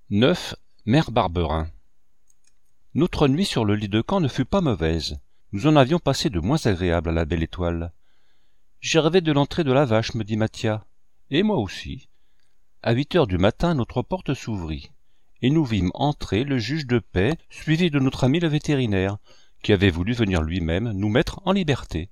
9. Mère Barberin. Notre nuit sur le lit de camp ne fut pas mauvaise. Nous en avions passé de moins agréables à la belle étoile. J'ai rêvé de l'entrée de la vache, me dit Mathia. Et moi aussi. À 8 heures du matin, notre porte s'ouvrit, et nous vîmes entrer le juge de paix, suivi de notre ami le vétérinaire, qui avait voulu venir lui-même nous mettre en liberté.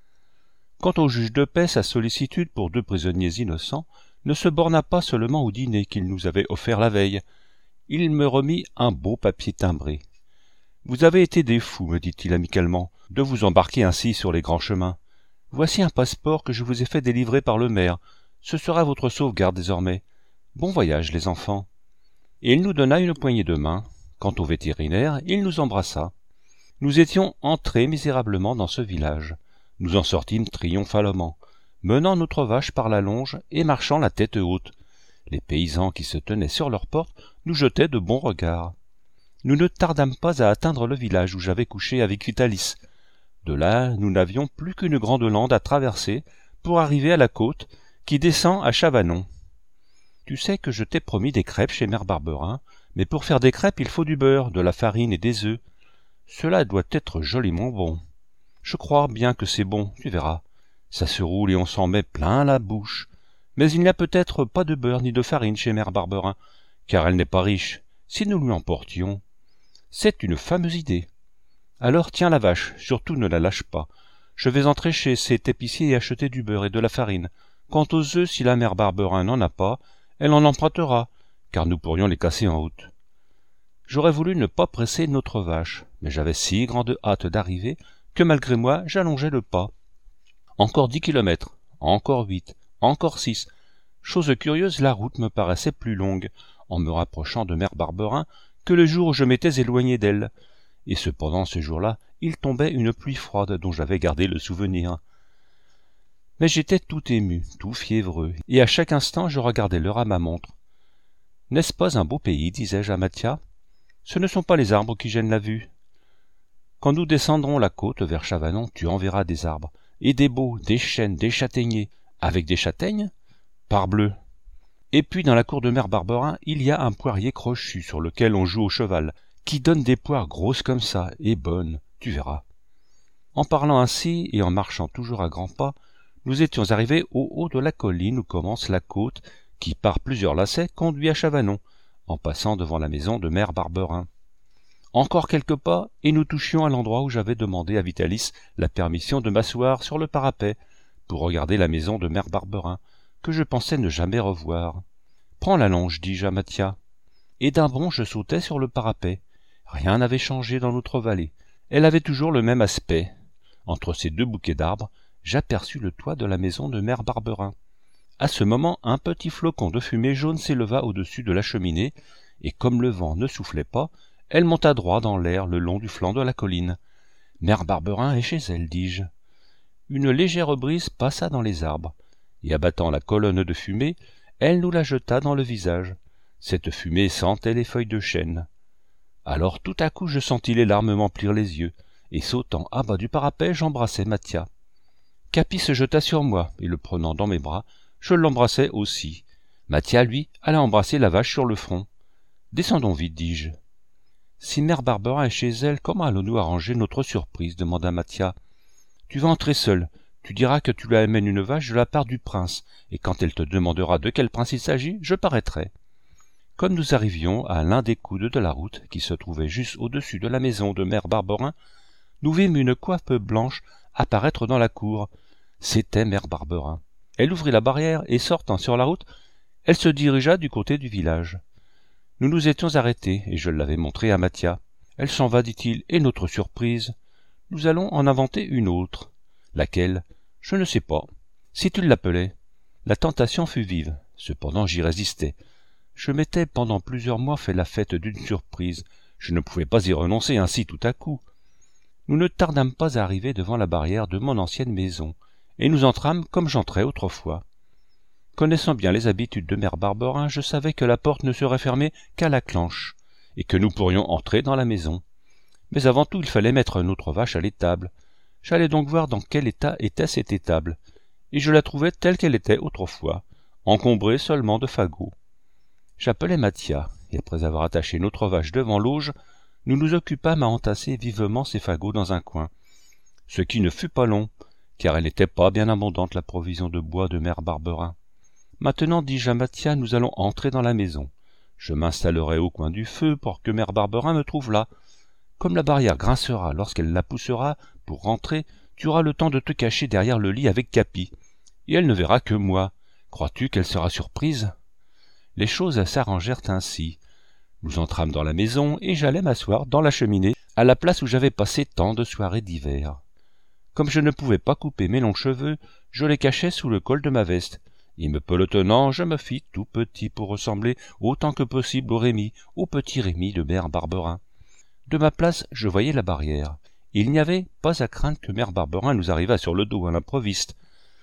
Quant au juge de paix, sa sollicitude pour 2 prisonniers innocents ne se borna pas seulement au dîner qu'il nous avait offert la veille. Il me remit un beau papier timbré. « Vous avez été des fous, me dit-il amicalement, de vous embarquer ainsi sur les grands chemins. Voici un passeport que je vous ai fait délivrer par le maire. Ce sera votre sauvegarde désormais. Bon voyage, les enfants. » Et il nous donna une poignée de main. Quant au vétérinaire, il nous embrassa. Nous étions entrés misérablement dans ce village. Nous en sortîmes triomphalement, menant notre vache par la longe et marchant la tête haute. Les paysans qui se tenaient sur leurs portes nous jetaient de bons regards. Nous ne tardâmes pas à atteindre le village où j'avais couché avec Vitalis. De là, nous n'avions plus qu'une grande lande à traverser pour arriver à la côte qui descend à Chavanon. Tu sais que je t'ai promis des crêpes chez Mère Barberin, mais pour faire des crêpes, il faut du beurre, de la farine et des œufs. Cela doit être joliment bon. Je crois bien que c'est bon, tu verras. Ça se roule et on s'en met plein la bouche. Mais il n'y a peut-être pas de beurre ni de farine chez Mère Barberin, car elle n'est pas riche, si nous lui emportions. C'est une fameuse idée. Alors tiens la vache, surtout ne la lâche pas. Je vais entrer chez cet épicier et acheter du beurre et de la farine. Quant aux œufs, si la Mère Barberin n'en a pas, elle en empruntera, car nous pourrions les casser en route. J'aurais voulu ne pas presser notre vache, mais j'avais si grande hâte d'arriver que malgré moi j'allongeais le pas. Encore 10 kilomètres, encore 8, encore 6. Chose curieuse, la route me paraissait plus longue, en me rapprochant de Mère Barberin, que le jour où je m'étais éloigné d'elle. Et cependant, ce jour-là, il tombait une pluie froide dont j'avais gardé le souvenir. Mais j'étais tout ému, tout fiévreux, et à chaque instant je regardais l'heure à ma montre. « N'est-ce pas un beau pays ?» disais-je à Mathia. « Ce ne sont pas les arbres qui gênent la vue. Quand nous descendrons la côte vers Chavanon, tu en verras des arbres, et des beaux, des chênes, des châtaigniers. Avec des châtaignes ? Parbleu ! Et puis dans la cour de Mère Barberin, il y a un poirier crochu sur lequel on joue au cheval, qui donne des poires grosses comme ça, et bonnes, tu verras. » En parlant ainsi, et en marchant toujours à grands pas, nous étions arrivés au haut de la colline où commence la côte, qui par plusieurs lacets conduit à Chavanon, en passant devant la maison de Mère Barberin. Encore quelques pas, et nous touchions à l'endroit où j'avais demandé à Vitalis la permission de m'asseoir sur le parapet, pour regarder la maison de Mère Barberin, que je pensais ne jamais revoir. « Prends la longe, dis-je à Mathia. » Et d'un bond je sautai sur le parapet. Rien n'avait changé dans notre vallée. Elle avait toujours le même aspect. Entre ces 2 bouquets d'arbres, j'aperçus le toit de la maison de Mère Barberin. À ce moment, un petit flocon de fumée jaune s'éleva au-dessus de la cheminée, et comme le vent ne soufflait pas, elle monta droit dans l'air le long du flanc de la colline. « Mère Barberin est chez elle, dis-je. » Une légère brise passa dans les arbres, et abattant la colonne de fumée, elle nous la jeta dans le visage. Cette fumée sentait les feuilles de chêne. Alors tout à coup je sentis les larmes m'emplir les yeux, et sautant à bas du parapet, j'embrassai Mathia. Capi se jeta sur moi, et le prenant dans mes bras, je l'embrassai aussi. Mathia, lui, alla embrasser la vache sur le front. « Descendons vite, dis-je. »« Si Mère Barberin est chez elle, comment allons-nous arranger notre surprise ?» demanda Mathia. « Tu vas entrer seul. Tu diras que tu lui amènes une vache de la part du prince, et quand elle te demandera de quel prince il s'agit, je paraîtrai. » Comme nous arrivions à l'un des coudes de la route, qui se trouvait juste au-dessus de la maison de Mère Barberin, nous vîmes une coiffe blanche apparaître dans la cour. C'était Mère Barberin. Elle ouvrit la barrière, et sortant sur la route, elle se dirigea du côté du village. Nous nous étions arrêtés, et je l'avais montré à Mathia. « Elle s'en va, dit-il, et notre surprise. Nous allons en inventer une autre. » Laquelle ? Je ne sais pas. Si tu l'appelais. La tentation fut vive. Cependant j'y résistais. Je m'étais pendant plusieurs mois fait la fête d'une surprise. Je ne pouvais pas y renoncer ainsi tout à coup. Nous ne tardâmes pas à arriver devant la barrière de mon ancienne maison, et nous entrâmes comme j'entrais autrefois. Connaissant bien les habitudes de Mère Barberin, je savais que la porte ne serait fermée qu'à la clenche, et que nous pourrions entrer dans la maison. Mais avant tout il fallait mettre notre vache à l'étable. J'allais donc voir dans quel état était cette étable, et je la trouvais telle qu'elle était autrefois, encombrée seulement de fagots. J'appelai Mathia, et après avoir attaché notre vache devant l'auge, nous nous occupâmes à entasser vivement ces fagots dans un coin. Ce qui ne fut pas long, car elle n'était pas bien abondante la provision de bois de mère Barberin. Maintenant, dis-je à Mathia, nous allons entrer dans la maison. Je m'installerai au coin du feu pour que mère Barberin me trouve là. Comme la barrière grincera lorsqu'elle la poussera pour rentrer, tu auras le temps de te cacher derrière le lit avec Capi, et elle ne verra que moi. Crois-tu qu'elle sera surprise ? Les choses s'arrangèrent ainsi. Nous entrâmes dans la maison, et j'allai m'asseoir dans la cheminée, à la place où j'avais passé tant de soirées d'hiver. Comme je ne pouvais pas couper mes longs cheveux, je les cachai sous le col de ma veste, et me pelotonnant, je me fis tout petit pour ressembler autant que possible au petit Rémi de mère Barberin. De ma place, je voyais la barrière. Il n'y avait pas à craindre que mère Barberin nous arrivât sur le dos à l'improviste.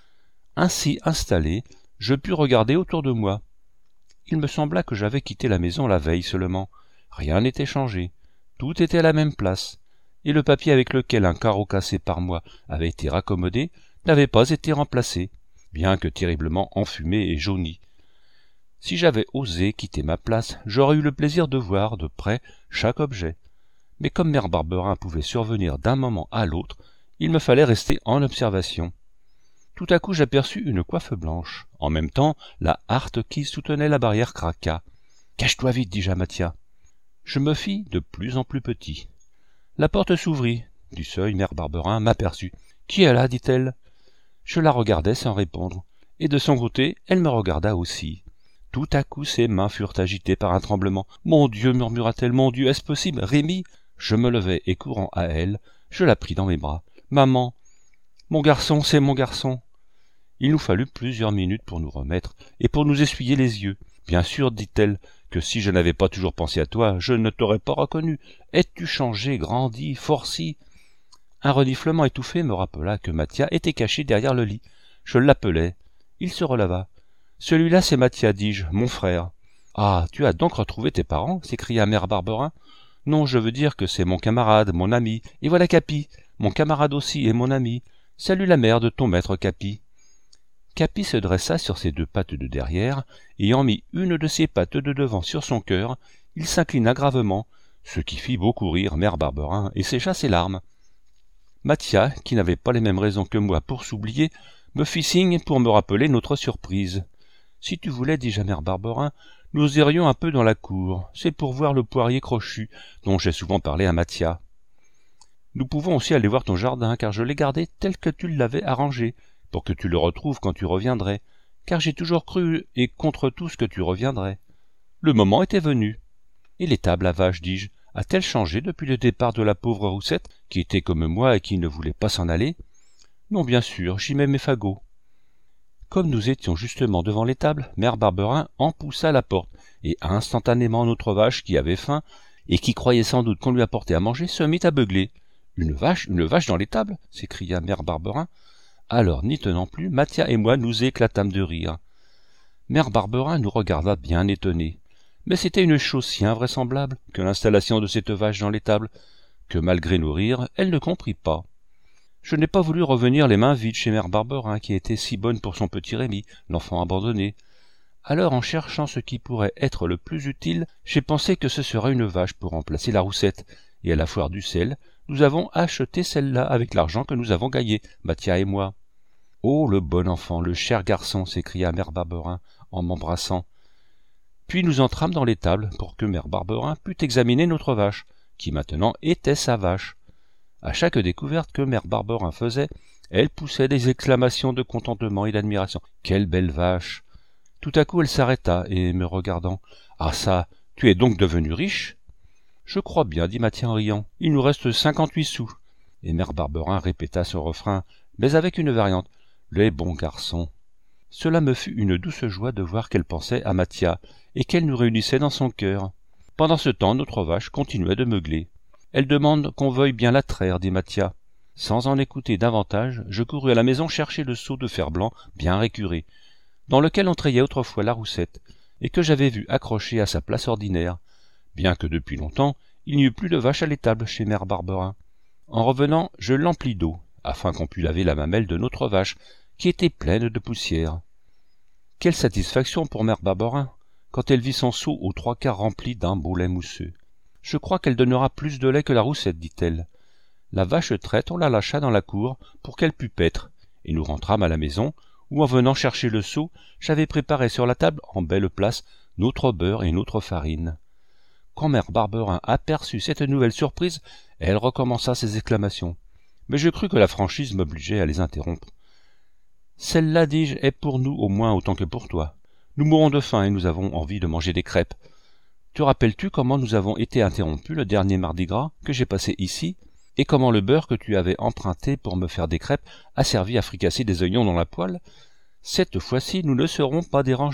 Ainsi installé, je pus regarder autour de moi. Il me sembla que j'avais quitté la maison la veille seulement. Rien n'était changé. Tout était à la même place. Et le papier avec lequel un carreau cassé par moi avait été raccommodé n'avait pas été remplacé, bien que terriblement enfumé et jauni. Si j'avais osé quitter ma place, j'aurais eu le plaisir de voir de près chaque objet. Mais comme mère Barberin pouvait survenir d'un moment à l'autre, il me fallait rester en observation. Tout à coup j'aperçus une coiffe blanche. En même temps, la harpe qui soutenait la barrière craqua. « Cache-toi vite, dis-je à Mathia. » Je me fis de plus en plus petit. La porte s'ouvrit. Du seuil, mère Barberin m'aperçut. « Qui est là ?» dit-elle. Je la regardai sans répondre, et de son côté, elle me regarda aussi. Tout à coup, ses mains furent agitées par un tremblement. « Mon Dieu !» murmura-t-elle, « mon Dieu, est-ce possible ? Rémi !» Je me levai et courant à elle, je la pris dans mes bras. « Maman ! Mon garçon, c'est mon garçon !» Il nous fallut plusieurs minutes pour nous remettre, et pour nous essuyer les yeux. « Bien sûr, dit-elle, que si je n'avais pas toujours pensé à toi, je ne t'aurais pas reconnu. Es-tu changé, grandi, forci ?» Un reniflement étouffé me rappela que Mathia était caché derrière le lit. Je l'appelai. Il se releva. « Celui-là, c'est Mathia, dis-je, mon frère. »« Ah, tu as donc retrouvé tes parents ?» s'écria mère Barberin. « Non, je veux dire que c'est mon camarade, mon ami. Et voilà Capi, mon camarade aussi et mon ami. Salut la mère de ton maître Capi. » Capi se dressa sur ses deux pattes de derrière, et ayant mis une de ses pattes de devant sur son cœur, il s'inclina gravement, ce qui fit beaucoup rire mère Barberin et sécha ses larmes. Mathia, qui n'avait pas les mêmes raisons que moi pour s'oublier, me fit signe pour me rappeler notre surprise. « Si tu voulais, dis-je à mère Barberin, nous irions un peu dans la cour, c'est pour voir le poirier crochu, dont j'ai souvent parlé à Mathia. Nous pouvons aussi aller voir ton jardin, car je l'ai gardé tel que tu l'avais arrangé, pour que tu le retrouves quand tu reviendrais, car j'ai toujours cru, et contre tout ce que tu reviendrais. Le moment était venu. Et l'étable à vache, dis-je, a-t-elle changé depuis le départ de la pauvre Roussette, qui était comme moi et qui ne voulait pas s'en aller? Non, bien sûr, j'y mets mes fagots. » Comme nous étions justement devant l'étable, mère Barberin en poussa la porte, et instantanément notre vache, qui avait faim, et qui croyait sans doute qu'on lui apportait à manger, se mit à beugler. « Une vache dans l'étable » s'écria mère Barberin. Alors, n'y tenant plus, Mathia et moi nous éclatâmes de rire. Mère Barberin nous regarda bien étonnée. Mais c'était une chose si invraisemblable que l'installation de cette vache dans l'étable, que malgré nos rires, elle ne comprit pas. Je n'ai pas voulu revenir les mains vides chez mère Barberin, qui était si bonne pour son petit Rémi, l'enfant abandonné. Alors, en cherchant ce qui pourrait être le plus utile, j'ai pensé que ce serait une vache pour remplacer la Roussette, et à la foire du sel, nous avons acheté celle-là avec l'argent que nous avons gagné, Mathia et moi. « Oh, le bon enfant, le cher garçon !» s'écria mère Barberin en m'embrassant. Puis nous entrâmes dans l'étable pour que mère Barberin pût examiner notre vache, qui maintenant était sa vache. À chaque découverte que mère Barberin faisait, elle poussait des exclamations de contentement et d'admiration. « Quelle belle vache !» Tout à coup elle s'arrêta, et me regardant. « Ah ça, tu es donc devenu riche ?» « Je crois bien, dit Mathia en riant. Il nous reste 58 sous. » Et mère Barberin répéta ce refrain, mais avec une variante. « Les bons garçons. » Cela me fut une douce joie de voir qu'elle pensait à Mathia, et qu'elle nous réunissait dans son cœur. Pendant ce temps, notre vache continuait de meugler. « Elle demande qu'on veuille bien la traire, dit Mathia. » Sans en écouter davantage, je courus à la maison chercher le seau de fer-blanc bien récuré, dans lequel on trayait autrefois la Roussette, et que j'avais vu accroché à sa place ordinaire, bien que depuis longtemps il n'y eût plus de vache à l'étable chez mère Barberin. En revenant, je l'emplis d'eau, afin qu'on pût laver la mamelle de notre vache, qui était pleine de poussière. Quelle satisfaction pour mère Barberin, quand elle vit son seau aux 3/4 rempli d'un beau lait mousseux. « Je crois qu'elle donnera plus de lait que la roussette, dit-elle. » La vache traite, on la lâcha dans la cour pour qu'elle pût paître, et nous rentrâmes à la maison, où en venant chercher le seau, j'avais préparé sur la table, en belle place, notre beurre et notre farine. Quand mère Barberin aperçut cette nouvelle surprise, elle recommença ses exclamations. Mais je crus que la franchise m'obligeait à les interrompre. « Celle-là, dis-je, est pour nous au moins autant que pour toi. Nous mourons de faim et nous avons envie de manger des crêpes. Te rappelles-tu comment nous avons été interrompus le dernier mardi gras que j'ai passé ici, et comment le beurre que tu avais emprunté pour me faire des crêpes a servi à fricasser des oignons dans la poêle? Cette fois-ci, nous ne serons pas dérangés. »«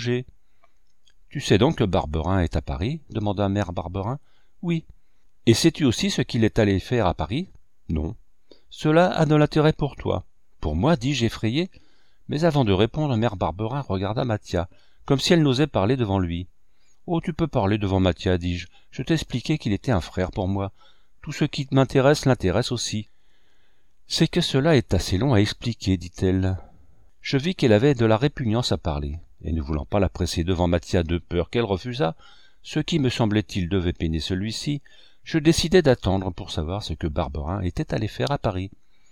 Tu sais donc que Barberin est à Paris ?» demanda mère Barberin. « Oui. »« Et sais-tu aussi ce qu'il est allé faire à Paris ?»« Non. »« Cela a de l'intérêt pour toi. »« Pour moi, dis-je effrayé. » Mais avant de répondre, mère Barberin regarda Mathia, comme si elle n'osait parler devant lui. « Oh, tu peux parler devant Mathia, dis-je. Je t'expliquais qu'il était un frère pour moi. Tout ce qui m'intéresse l'intéresse aussi. »« C'est que cela est assez long à expliquer, dit-elle. » Je vis qu'elle avait de la répugnance à parler, et ne voulant pas la presser devant Mathia de peur qu'elle refusât, ce qui me semblait-il devait peiner celui-ci, je décidai d'attendre pour savoir ce que Barberin était allé faire à Paris.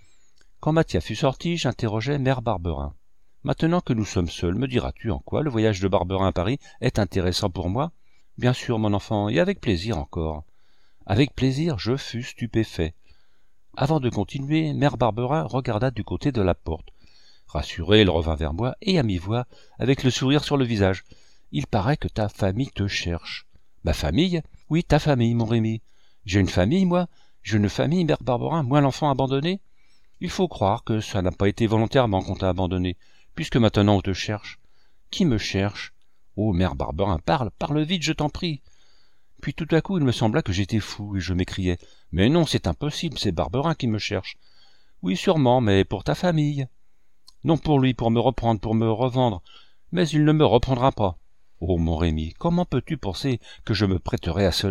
Quand Mathia fut sorti, j'interrogeai mère Barberin. « Maintenant que nous sommes seuls, me diras-tu en quoi le voyage de Barberin à Paris est intéressant pour moi ? » « Bien sûr, mon enfant, et avec plaisir encore. » Avec plaisir, je fus stupéfait. Avant de continuer, mère Barberin regarda du côté de la porte. Rassuré, elle revint vers moi, et à mi-voix, avec le sourire sur le visage. « Il paraît que ta famille te cherche. »« Ma famille ? Oui, ta famille, mon Rémi. J'ai une famille, moi. J'ai une famille, mère Barberin, moi l'enfant abandonné. Il faut croire que ça n'a pas été volontairement qu'on t'a abandonné, puisque maintenant on te cherche. Qui me cherche ? Oh, mère Barberin, parle vite, je t'en prie. » Puis tout à coup, il me sembla que j'étais fou, et je m'écriai. « Mais non, c'est impossible, c'est Barberin qui me cherche. »« Oui, sûrement, mais pour ta famille. »« Non pour lui, pour me reprendre, pour me revendre. Mais il ne me reprendra pas. »« Oh, mon Rémi, comment peux-tu penser que je me prêterai à cela ? » ?»«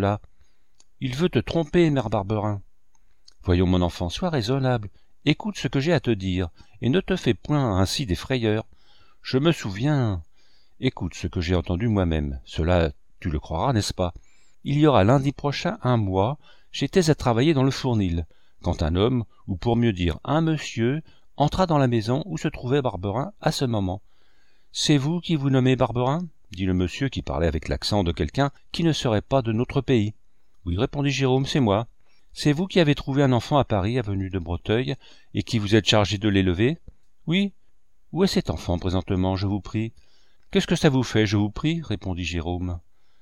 Il veut te tromper, mère Barberin. »« Voyons, mon enfant, sois raisonnable. Écoute ce que j'ai à te dire, et ne te fais point ainsi des frayeurs. Je me souviens... Écoute ce que j'ai entendu moi-même. Cela, tu le croiras, n'est-ce pas ? Il y aura lundi prochain un mois, j'étais à travailler dans le fournil, quand un homme, ou pour mieux dire un monsieur, entra dans la maison où se trouvait Barberin à ce moment. « C'est vous qui vous nommez Barberin ?» dit le monsieur qui parlait avec l'accent de quelqu'un qui ne serait pas de notre pays. « Oui, répondit Jérôme, c'est moi. C'est vous qui avez trouvé un enfant à Paris, avenue de Breteuil, et qui vous êtes chargé de l'élever ? » ?»« Oui. »« Où est cet enfant présentement, je vous prie ? » ?»« Qu'est-ce que ça vous fait, je vous prie ? » répondit Jérôme.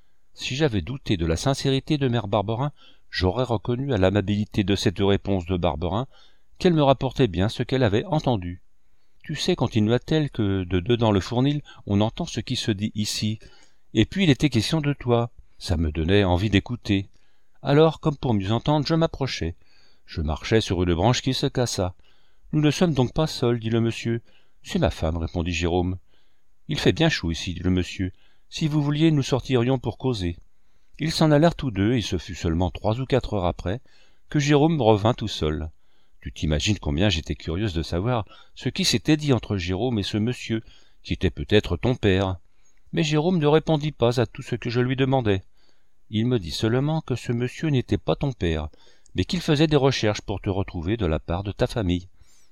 Si j'avais douté de la sincérité de mère Barberin, j'aurais reconnu à l'amabilité de cette réponse de Barberin qu'elle me rapportait bien ce qu'elle avait entendu. « Tu sais, continua-t-elle, que de dedans le fournil, on entend ce qui se dit ici. Et puis il était question de toi. Ça me donnait envie d'écouter. Alors, comme pour mieux entendre, je m'approchai. Je marchais sur une branche qui se cassa. « Nous ne sommes donc pas seuls, dit le monsieur. »« C'est ma femme, répondit Jérôme. »« Il fait bien chaud ici, dit le monsieur. Si vous vouliez, nous sortirions pour causer. » Ils s'en allèrent tous deux, et ce fut seulement 3 ou 4 heures après que Jérôme revint tout seul. Tu t'imagines combien j'étais curieuse de savoir ce qui s'était dit entre Jérôme et ce monsieur, qui était peut-être ton père. Mais Jérôme ne répondit pas à tout ce que je lui demandais. Il me dit seulement que ce monsieur n'était pas ton père, mais qu'il faisait des recherches pour te retrouver de la part de ta famille.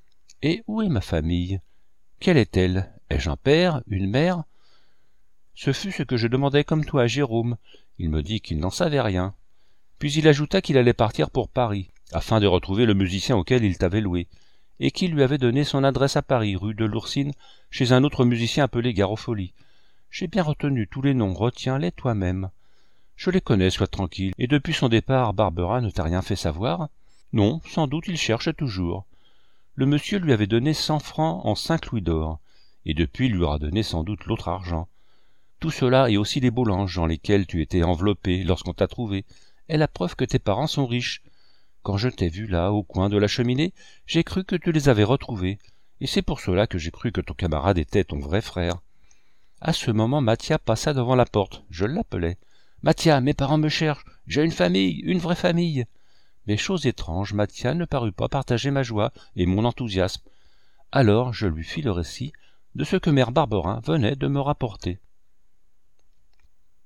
« Et où est ma famille ? Quelle est-elle ? Ai-je un père, une mère ?» Ce fut ce que je demandai comme toi à Jérôme. Il me dit qu'il n'en savait rien. Puis il ajouta qu'il allait partir pour Paris, afin de retrouver le musicien auquel il t'avait loué, et qu'il lui avait donné son adresse à Paris, rue de l'Oursine, chez un autre musicien appelé Garofoli. J'ai bien retenu tous les noms, retiens-les toi-même. Je les connais, sois tranquille, et depuis son départ, Barberin ne t'a rien fait savoir ? Non, sans doute il cherche toujours. Le monsieur lui avait donné 100 francs en 5 louis d'or, et depuis il lui aura donné sans doute l'autre argent. Tout cela et aussi les beaux linges dans lesquels tu étais enveloppé lorsqu'on t'a trouvé est la preuve que tes parents sont riches. Quand je t'ai vu là, au coin de la cheminée, j'ai cru que tu les avais retrouvés, et c'est pour cela que j'ai cru que ton camarade était ton vrai frère. » À ce moment, Mathia passa devant la porte. Je l'appelai. « Mathia, mes parents me cherchent. J'ai une famille, une vraie famille. » Mais chose étrange, Mathia ne parut pas partager ma joie et mon enthousiasme. Alors je lui fis le récit de ce que mère Barberin venait de me rapporter.